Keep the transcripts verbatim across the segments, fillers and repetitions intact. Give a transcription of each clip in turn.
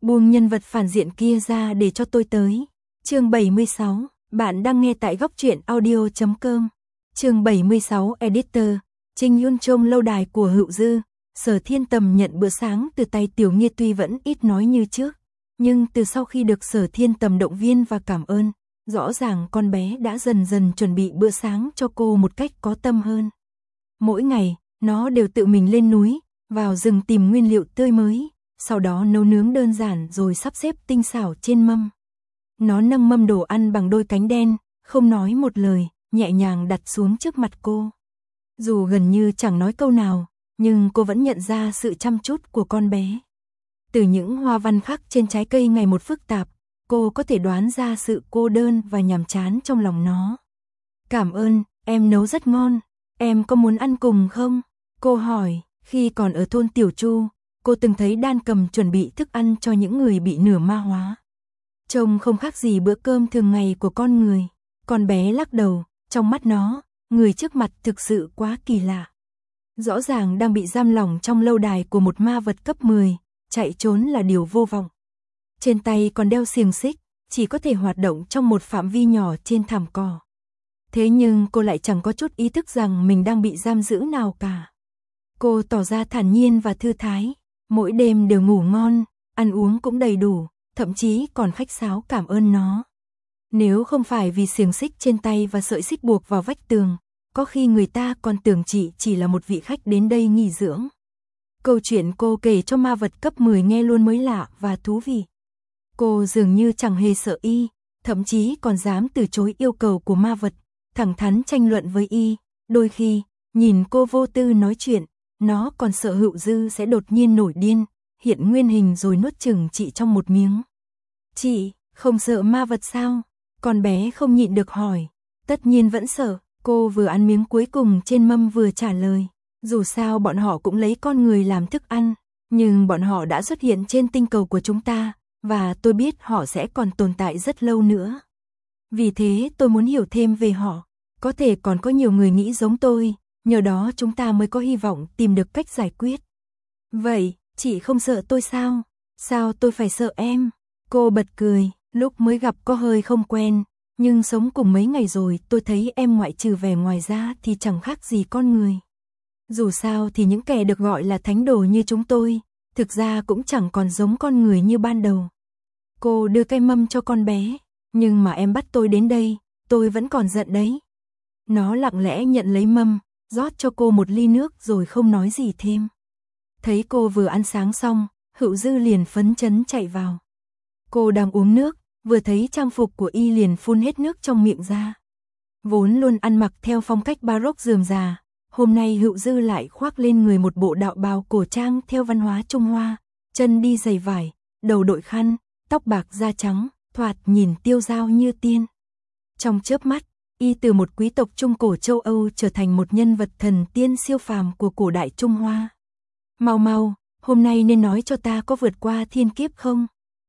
Buông nhân vật phản diện kia ra để cho tôi tới. Chương bảy mươi sáu, bạn đang nghe tại góc truyện audio chấm com. Chương bảy mươi sáu, Editor, Trinh Yun Trông lâu đài của Hựu Dư. Sở Thiên Tầm nhận bữa sáng từ tay Tiểu Nghia tuy vẫn ít nói như trước, nhưng từ sau khi được Sở Thiên Tầm động viên và cảm ơn, rõ ràng con bé đã dần dần chuẩn bị bữa sáng cho cô một cách có tâm hơn. Mỗi ngày, nó đều tự mình lên núi, vào rừng tìm nguyên liệu tươi mới, sau đó nấu nướng đơn giản rồi sắp xếp tinh xảo trên mâm. Nó nâng mâm đồ ăn bằng đôi cánh đen, không nói một lời, nhẹ nhàng đặt xuống trước mặt cô. Dù gần như chẳng nói câu nào, nhưng cô vẫn nhận ra sự chăm chút của con bé. Từ những hoa văn khắc trên trái cây ngày một phức tạp, cô có thể đoán ra sự cô đơn và nhàm chán trong lòng nó. Cảm ơn, em nấu rất ngon, em có muốn ăn cùng không? Cô hỏi, khi còn ở thôn Tiểu Chu, cô từng thấy Đan Cầm chuẩn bị thức ăn cho những người bị nửa ma hóa. Trông không khác gì bữa cơm thường ngày của con người. Con bé lắc đầu, trong mắt nó, người trước mặt thực sự quá kỳ lạ. Rõ ràng đang bị giam lỏng trong lâu đài của một ma vật cấp mười, chạy trốn là điều vô vọng. Trên tay còn đeo xiềng xích, chỉ có thể hoạt động trong một phạm vi nhỏ trên thảm cỏ. Thế nhưng cô lại chẳng có chút ý thức rằng mình đang bị giam giữ nào cả. Cô tỏ ra thản nhiên và thư thái, mỗi đêm đều ngủ ngon, ăn uống cũng đầy đủ, thậm chí còn khách sáo cảm ơn nó. Nếu không phải vì xiềng xích trên tay và sợi xích buộc vào vách tường, có khi người ta còn tưởng chị chỉ là một vị khách đến đây nghỉ dưỡng. Câu chuyện cô kể cho ma vật cấp mười nghe luôn mới lạ và thú vị. Cô dường như chẳng hề sợ y, thậm chí còn dám từ chối yêu cầu của ma vật, thẳng thắn tranh luận với y. Đôi khi, nhìn cô vô tư nói chuyện, nó còn sợ Hựu Dư sẽ đột nhiên nổi điên, hiện nguyên hình rồi nuốt chửng chị trong một miếng. Chị, không sợ ma vật sao? Con bé không nhịn được hỏi. Tất nhiên vẫn sợ, cô vừa ăn miếng cuối cùng trên mâm vừa trả lời. Dù sao bọn họ cũng lấy con người làm thức ăn, nhưng bọn họ đã xuất hiện trên tinh cầu của chúng ta, và tôi biết họ sẽ còn tồn tại rất lâu nữa. Vì thế tôi muốn hiểu thêm về họ, có thể còn có nhiều người nghĩ giống tôi, nhờ đó chúng ta mới có hy vọng tìm được cách giải quyết. Vậy, chị không sợ tôi sao? Sao tôi phải sợ em? Cô bật cười, lúc mới gặp có hơi không quen, nhưng sống cùng mấy ngày rồi tôi thấy em ngoại trừ vẻ ngoài ra thì chẳng khác gì con người. Dù sao thì những kẻ được gọi là thánh đồ như chúng tôi, thực ra cũng chẳng còn giống con người như ban đầu. Cô đưa cái mâm cho con bé, nhưng mà em bắt tôi đến đây, tôi vẫn còn giận đấy. Nó lặng lẽ nhận lấy mâm, rót cho cô một ly nước rồi không nói gì thêm. Thấy cô vừa ăn sáng xong, Hựu Dư liền phấn chấn chạy vào. Cô đang uống nước, vừa thấy trang phục của y liền phun hết nước trong miệng ra. Vốn luôn ăn mặc theo phong cách baroque rườm rà, hôm nay Hựu Dư lại khoác lên người một bộ đạo bào cổ trang theo văn hóa Trung Hoa, chân đi giày vải, đầu đội khăn, tóc bạc da trắng, thoạt nhìn tiêu dao như tiên. Trong chớp mắt, y từ một quý tộc Trung cổ châu Âu trở thành một nhân vật thần tiên siêu phàm của cổ đại Trung Hoa. Mau mau, hôm nay nên nói cho ta có vượt qua thiên kiếp không?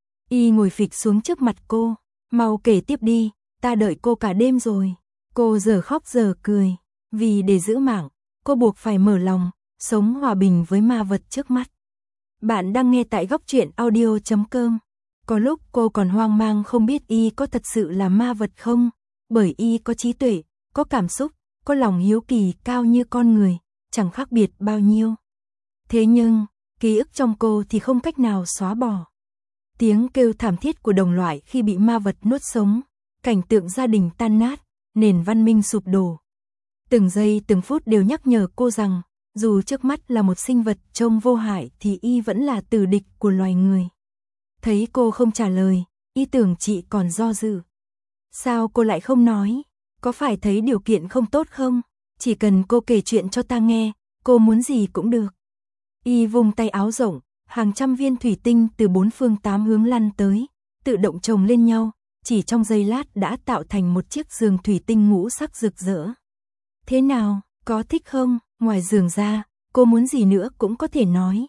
Y ngồi phịch xuống trước mặt cô, mau kể tiếp đi, ta đợi cô cả đêm rồi. Cô giờ khóc giờ cười, vì để giữ mạng, cô buộc phải mở lòng, sống hòa bình với ma vật trước mắt. Bạn đang nghe tại góc truyện audio chấm com. Có lúc cô còn hoang mang không biết y có thật sự là ma vật không, bởi y có trí tuệ, có cảm xúc, có lòng hiếu kỳ cao như con người, chẳng khác biệt bao nhiêu. Thế nhưng, ký ức trong cô thì không cách nào xóa bỏ. Tiếng kêu thảm thiết của đồng loại khi bị ma vật nuốt sống, cảnh tượng gia đình tan nát, nền văn minh sụp đổ. Từng giây từng phút đều nhắc nhở cô rằng, dù trước mắt là một sinh vật trông vô hại thì y vẫn là tử địch của loài người. Thấy cô không trả lời, y tưởng chị còn do dự. Sao cô lại không nói? Có phải thấy điều kiện không tốt không? Chỉ cần cô kể chuyện cho ta nghe, cô muốn gì cũng được. Y vung tay áo rộng, hàng trăm viên thủy tinh từ bốn phương tám hướng lăn tới, tự động chồng lên nhau, chỉ trong giây lát đã tạo thành một chiếc giường thủy tinh ngũ sắc rực rỡ. Thế nào, có thích không? Ngoài giường ra, cô muốn gì nữa cũng có thể nói.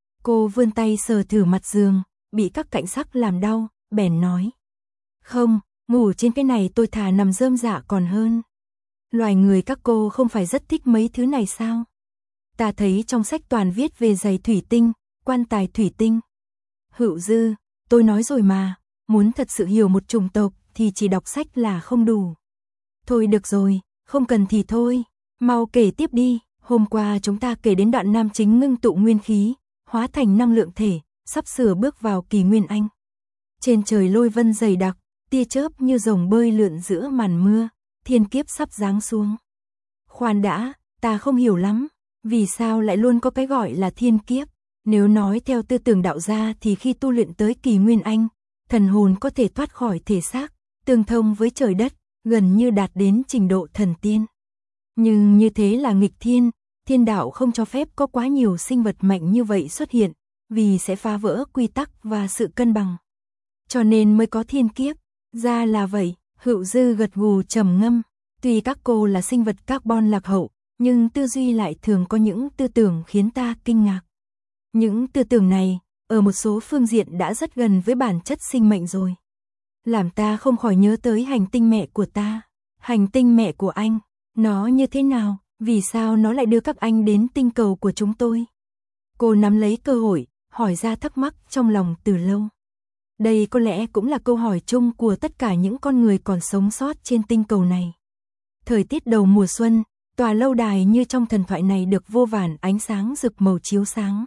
Cô vươn tay sờ thử mặt giường, bị các cạnh sắc làm đau, bèn nói. Không, ngủ trên cái này tôi thà nằm rơm rạ còn hơn. Loài người các cô không phải rất thích mấy thứ này sao? Ta thấy trong sách toàn viết về giày thủy tinh, quan tài thủy tinh. Hựu Dư, tôi nói rồi mà, muốn thật sự hiểu một chủng tộc thì chỉ đọc sách là không đủ. Thôi được rồi, không cần thì thôi, mau kể tiếp đi. Hôm qua chúng ta kể đến đoạn nam chính ngưng tụ nguyên khí, hóa thành năng lượng thể, sắp sửa bước vào kỳ nguyên anh. Trên trời lôi vân dày đặc, tia chớp như rồng bơi lượn giữa màn mưa, thiên kiếp sắp giáng xuống. Khoan đã, ta không hiểu lắm, vì sao lại luôn có cái gọi là thiên kiếp? Nếu nói theo tư tưởng đạo gia thì khi tu luyện tới kỳ nguyên anh, thần hồn có thể thoát khỏi thể xác, tương thông với trời đất, gần như đạt đến trình độ thần tiên. Nhưng như thế là nghịch thiên, thiên đạo không cho phép có quá nhiều sinh vật mạnh như vậy xuất hiện, vì sẽ phá vỡ quy tắc và sự cân bằng. Cho nên mới có thiên kiếp, ra là vậy. Hữu Dư gật gù trầm ngâm, tuy các cô là sinh vật carbon lạc hậu, nhưng tư duy lại thường có những tư tưởng khiến ta kinh ngạc. Những tư tưởng này, ở một số phương diện đã rất gần với bản chất sinh mệnh rồi. Làm ta không khỏi nhớ tới hành tinh mẹ của ta. Hành tinh mẹ của anh, nó như thế nào, vì sao nó lại đưa các anh đến tinh cầu của chúng tôi? Cô nắm lấy cơ hội, hỏi ra thắc mắc trong lòng từ lâu. Đây có lẽ cũng là câu hỏi chung của tất cả những con người còn sống sót trên tinh cầu này. Thời tiết đầu mùa xuân, tòa lâu đài như trong thần thoại này được vô vàn ánh sáng rực màu chiếu sáng.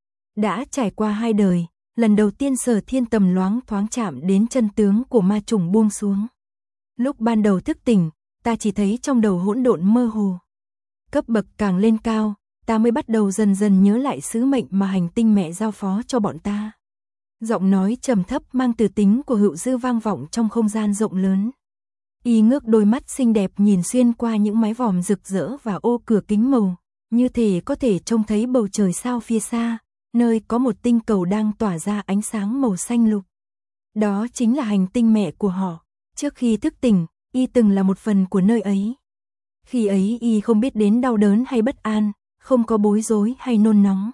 Đã trải qua hai đời, lần đầu tiên Sở Thiên Tầm loáng thoáng chạm đến chân tướng của ma trùng buông xuống. Lúc ban đầu thức tỉnh, ta chỉ thấy trong đầu hỗn độn mơ hồ. Cấp bậc càng lên cao, ta mới bắt đầu dần dần nhớ lại sứ mệnh mà hành tinh mẹ giao phó cho bọn ta. Giọng nói trầm thấp mang từ tính của Hữu Dư vang vọng trong không gian rộng lớn. Y ngước đôi mắt xinh đẹp nhìn xuyên qua những mái vòm rực rỡ và ô cửa kính màu, như thể có thể trông thấy bầu trời sao phía xa, nơi có một tinh cầu đang tỏa ra ánh sáng màu xanh lục. Đó chính là hành tinh mẹ của họ. Trước khi thức tỉnh, Y từng là một phần của nơi ấy. Khi ấy Y không biết đến đau đớn hay bất an, không có bối rối hay nôn nóng.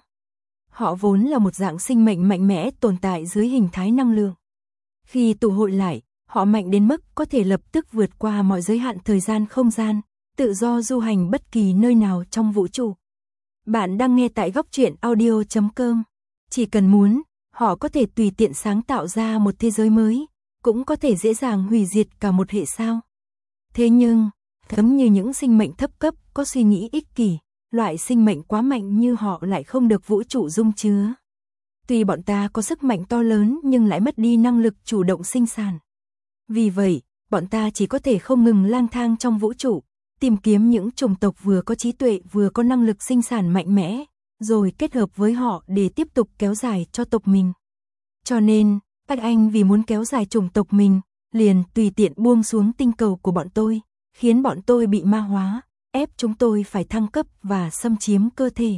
Họ vốn là một dạng sinh mệnh mạnh mẽ tồn tại dưới hình thái năng lượng. Khi tụ hội lại, họ mạnh đến mức có thể lập tức vượt qua mọi giới hạn thời gian không gian, tự do du hành bất kỳ nơi nào trong vũ trụ. Bạn đang nghe tại góc truyện audio chấm com. Chỉ cần muốn, họ có thể tùy tiện sáng tạo ra một thế giới mới, cũng có thể dễ dàng hủy diệt cả một hệ sao. Thế nhưng, giống như những sinh mệnh thấp cấp có suy nghĩ ích kỷ, loại sinh mệnh quá mạnh như họ lại không được vũ trụ dung chứa. Tuy bọn ta có sức mạnh to lớn nhưng lại mất đi năng lực chủ động sinh sản. Vì vậy, bọn ta chỉ có thể không ngừng lang thang trong vũ trụ, tìm kiếm những chủng tộc vừa có trí tuệ vừa có năng lực sinh sản mạnh mẽ, rồi kết hợp với họ để tiếp tục kéo dài cho tộc mình. Cho nên, các anh vì muốn kéo dài chủng tộc mình, liền tùy tiện buông xuống tinh cầu của bọn tôi, khiến bọn tôi bị ma hóa, ép chúng tôi phải thăng cấp và xâm chiếm cơ thể.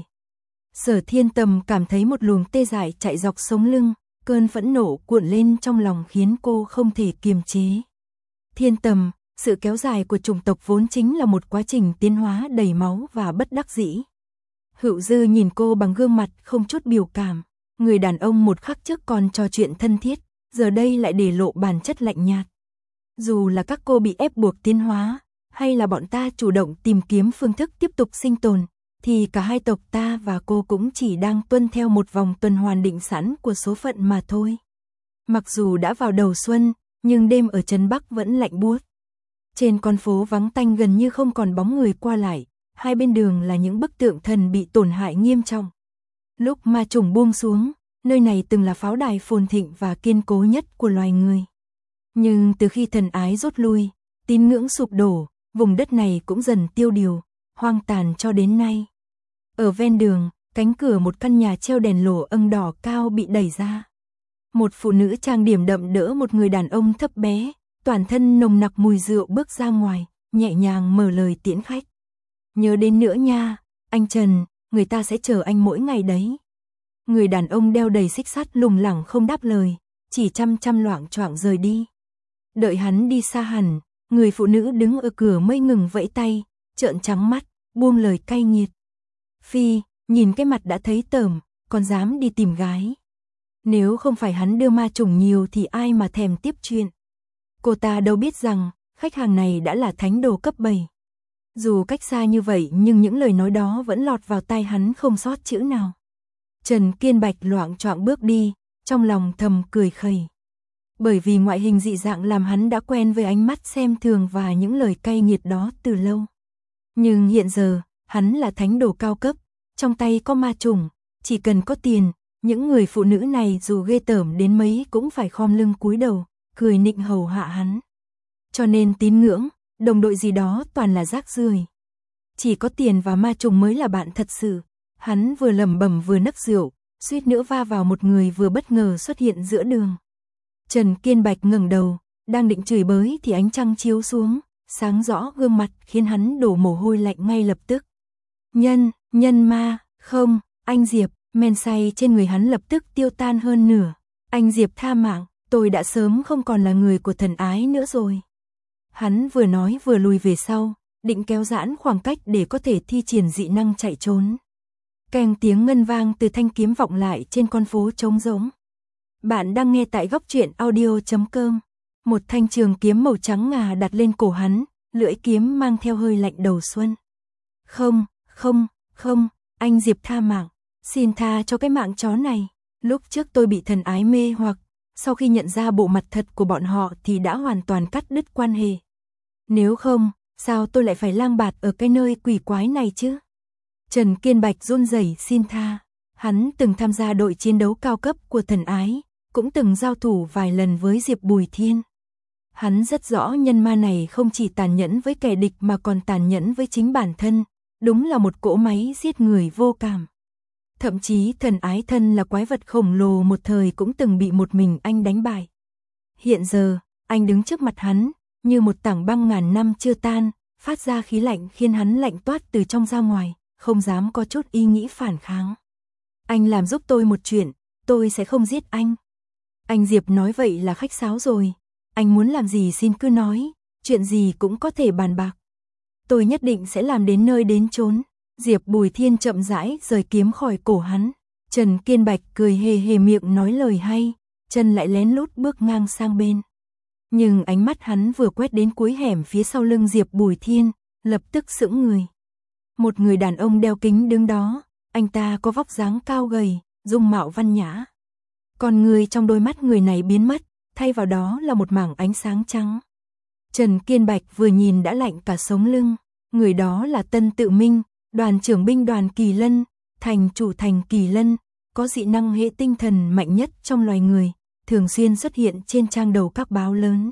Sở Thiên Tầm cảm thấy một luồng tê dại chạy dọc sống lưng, cơn phẫn nộ cuộn lên trong lòng khiến cô không thể kiềm chế. Thiên Tầm, sự kéo dài của chủng tộc vốn chính là một quá trình tiến hóa đầy máu và bất đắc dĩ. Hữu Dư nhìn cô bằng gương mặt không chút biểu cảm, người đàn ông một khắc trước còn trò chuyện thân thiết, giờ đây lại để lộ bản chất lạnh nhạt. Dù là các cô bị ép buộc tiến hóa, hay là bọn ta chủ động tìm kiếm phương thức tiếp tục sinh tồn, thì cả hai tộc ta và cô cũng chỉ đang tuân theo một vòng tuần hoàn định sẵn của số phận mà thôi. Mặc dù đã vào đầu xuân, nhưng đêm ở Trấn Bắc vẫn lạnh buốt. Trên con phố vắng tanh gần như không còn bóng người qua lại, hai bên đường là những bức tượng thần bị tổn hại nghiêm trọng. Lúc ma trùng buông xuống, nơi này từng là pháo đài phồn thịnh và kiên cố nhất của loài người. Nhưng từ khi thần ái rút lui, tín ngưỡng sụp đổ, vùng đất này cũng dần tiêu điều, hoang tàn cho đến nay. Ở ven đường, cánh cửa một căn nhà treo đèn lổ âng đỏ cao bị đẩy ra. Một phụ nữ trang điểm đậm đỡ một người đàn ông thấp bé, toàn thân nồng nặc mùi rượu bước ra ngoài, nhẹ nhàng mở lời tiễn khách. Nhớ đến nữa nha, anh Trần, người ta sẽ chờ anh mỗi ngày đấy. Người đàn ông đeo đầy xích sắt lủng lẳng không đáp lời, chỉ chăm chăm loạng choạng rời đi. Đợi hắn đi xa hẳn, người phụ nữ đứng ở cửa mây ngừng vẫy tay, trợn trắng mắt, buông lời cay nghiệt. Phi, nhìn cái mặt đã thấy tởm, còn dám đi tìm gái. Nếu không phải hắn đưa ma trùng nhiều thì ai mà thèm tiếp chuyện. Cô ta đâu biết rằng, khách hàng này đã là thánh đồ cấp bảy. Dù cách xa như vậy nhưng những lời nói đó vẫn lọt vào tai hắn không sót chữ nào. Trần Kiên Bạch loạng choạng bước đi, trong lòng thầm cười khẩy. Bởi vì ngoại hình dị dạng làm hắn đã quen với ánh mắt xem thường và những lời cay nghiệt đó từ lâu. Nhưng hiện giờ, hắn là thánh đồ cao cấp, trong tay có ma trùng, chỉ cần có tiền, những người phụ nữ này dù ghê tởm đến mấy cũng phải khom lưng cúi đầu, cười nịnh hầu hạ hắn. Cho nên tín ngưỡng, đồng đội gì đó toàn là rác rưởi. Chỉ có tiền và ma trùng mới là bạn thật sự. Hắn vừa lẩm bẩm vừa nấc rượu, suýt nữa va vào một người vừa bất ngờ xuất hiện giữa đường. Trần Kiên Bạch ngẩng đầu, đang định chửi bới thì ánh trăng chiếu xuống, sáng rõ gương mặt khiến hắn đổ mồ hôi lạnh ngay lập tức. Nhân, nhân ma, không, anh Diệp, men say trên người hắn lập tức tiêu tan hơn nửa. Anh Diệp tha mạng, tôi đã sớm không còn là người của thần ái nữa rồi. Hắn vừa nói vừa lùi về sau, định kéo giãn khoảng cách để có thể thi triển dị năng chạy trốn. Keng tiếng ngân vang từ thanh kiếm vọng lại trên con phố trống rỗng. Bạn đang nghe tại góc truyện audio chấm com. Một thanh trường kiếm màu trắng ngà đặt lên cổ hắn, lưỡi kiếm mang theo hơi lạnh đầu xuân. Không, không, không, anh Diệp tha mạng, xin tha cho cái mạng chó này. Lúc trước tôi bị thần ái mê hoặc, sau khi nhận ra bộ mặt thật của bọn họ thì đã hoàn toàn cắt đứt quan hệ. Nếu không, sao tôi lại phải lang bạt ở cái nơi quỷ quái này chứ? Trần Kiên Bạch run rẩy xin tha. Hắn từng tham gia đội chiến đấu cao cấp của thần ái, cũng từng giao thủ vài lần với Diệp Bùi Thiên. Hắn rất rõ nhân ma này không chỉ tàn nhẫn với kẻ địch mà còn tàn nhẫn với chính bản thân, đúng là một cỗ máy giết người vô cảm. Thậm chí thần ái thân là quái vật khổng lồ một thời cũng từng bị một mình anh đánh bại. Hiện giờ, anh đứng trước mặt hắn, như một tảng băng ngàn năm chưa tan, phát ra khí lạnh khiến hắn lạnh toát từ trong ra ngoài, không dám có chút ý nghĩ phản kháng. Anh làm giúp tôi một chuyện, tôi sẽ không giết anh. Anh Diệp nói vậy là khách sáo rồi. Anh muốn làm gì xin cứ nói, chuyện gì cũng có thể bàn bạc. Tôi nhất định sẽ làm đến nơi đến chốn. Diệp Bùi Thiên chậm rãi rời kiếm khỏi cổ hắn. Trần Kiên Bạch cười hề hề miệng nói lời hay, chân lại lén lút bước ngang sang bên. Nhưng ánh mắt hắn vừa quét đến cuối hẻm phía sau lưng Diệp Bùi Thiên, lập tức sững người. Một người đàn ông đeo kính đứng đó, anh ta có vóc dáng cao gầy, dung mạo văn nhã. Còn người trong đôi mắt người này biến mất, thay vào đó là một mảng ánh sáng trắng. Trần Kiên Bạch vừa nhìn đã lạnh cả sống lưng, người đó là Tân Tự Minh, đoàn trưởng binh đoàn Kỳ Lân, thành chủ thành Kỳ Lân, có dị năng hệ tinh thần mạnh nhất trong loài người, thường xuyên xuất hiện trên trang đầu các báo lớn.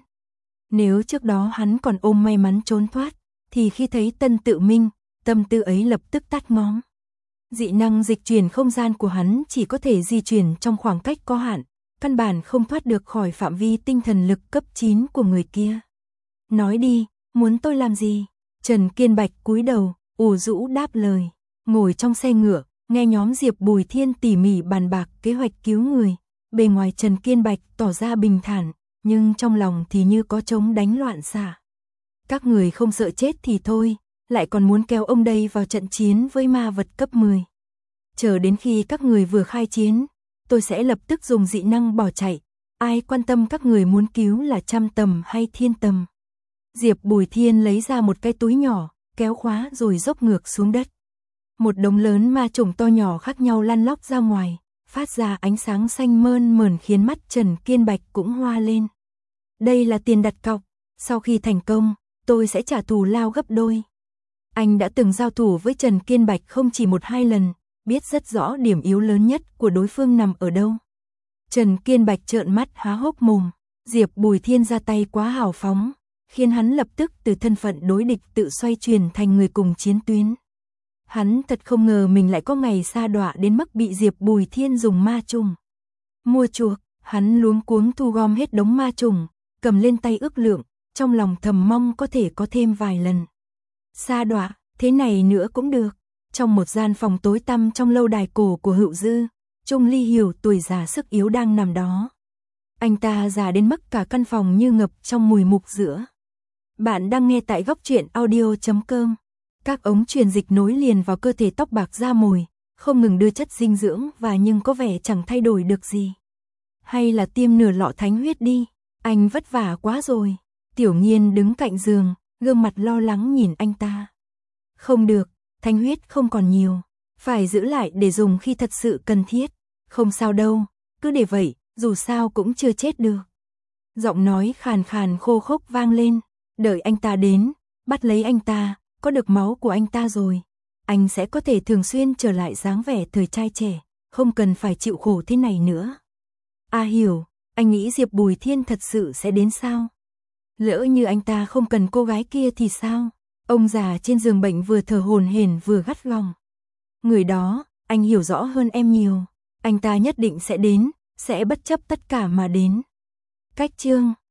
Nếu trước đó hắn còn ôm may mắn trốn thoát, thì khi thấy Tân Tự Minh, tâm tư ấy lập tức tắt ngóm. Dị năng dịch chuyển không gian của hắn chỉ có thể di chuyển trong khoảng cách có hạn, căn bản không thoát được khỏi phạm vi tinh thần lực cấp chín của người kia. Nói đi, muốn tôi làm gì? Trần Kiên Bạch cúi đầu, ủ rũ đáp lời. Ngồi trong xe ngựa, nghe nhóm Diệp Bùi Thiên tỉ mỉ bàn bạc kế hoạch cứu người. Bề ngoài Trần Kiên Bạch tỏ ra bình thản, nhưng trong lòng thì như có trống đánh loạn xạ. Các người không sợ chết thì thôi, lại còn muốn kéo ông đây vào trận chiến với ma vật cấp mười. Chờ đến khi các người vừa khai chiến, tôi sẽ lập tức dùng dị năng bỏ chạy. Ai quan tâm các người muốn cứu là trăm tầm hay thiên tầm. Diệp Bùi Thiên lấy ra một cái túi nhỏ, kéo khóa rồi dốc ngược xuống đất. Một đống lớn ma chủng to nhỏ khác nhau lăn lóc ra ngoài, phát ra ánh sáng xanh mơn mởn khiến mắt Trần Kiên Bạch cũng hoa lên. Đây là tiền đặt cọc, sau khi thành công, tôi sẽ trả thù lao gấp đôi. Anh đã từng giao thủ với Trần Kiên Bạch không chỉ một hai lần, biết rất rõ điểm yếu lớn nhất của đối phương nằm ở đâu. Trần Kiên Bạch trợn mắt há hốc mồm, Diệp Bùi Thiên ra tay quá hào phóng, khiến hắn lập tức từ thân phận đối địch tự xoay chuyển thành người cùng chiến tuyến. Hắn thật không ngờ mình lại có ngày sa đọa đến mức bị Diệp Bùi Thiên dùng ma trùng mua chuộc. Hắn luống cuống thu gom hết đống ma trùng, cầm lên tay ước lượng, trong lòng thầm mong có thể có thêm vài lần. Sa đọa, thế này nữa cũng được. Trong một gian phòng tối tăm trong lâu đài cổ của Hựu Dư, Trung Ly Hiểu tuổi già sức yếu đang nằm đó. Anh ta già đến mức cả căn phòng như ngập trong mùi mục giữa. Bạn đang nghe tại góc truyện audio chấm com. Các ống truyền dịch nối liền vào cơ thể tóc bạc da mồi, không ngừng đưa chất dinh dưỡng và nhưng có vẻ chẳng thay đổi được gì. Hay là tiêm nửa lọ thánh huyết đi, anh vất vả quá rồi. Tiểu Nghiên đứng cạnh giường, gương mặt lo lắng nhìn anh ta. Không được, thánh huyết không còn nhiều, phải giữ lại để dùng khi thật sự cần thiết. Không sao đâu, cứ để vậy, dù sao cũng chưa chết được. Giọng nói khàn khàn khô khốc vang lên, đợi anh ta đến, bắt lấy anh ta, có được máu của anh ta rồi, anh sẽ có thể thường xuyên trở lại dáng vẻ thời trai trẻ, không cần phải chịu khổ thế này nữa. A Hiểu, anh nghĩ Diệp Bùi Thiên thật sự sẽ đến sao? Lỡ như anh ta không cần cô gái kia thì sao? Ông già trên giường bệnh vừa thở hổn hển vừa gắt gỏng. Người đó, anh hiểu rõ hơn em nhiều. Anh ta nhất định sẽ đến, sẽ bất chấp tất cả mà đến. Cách chương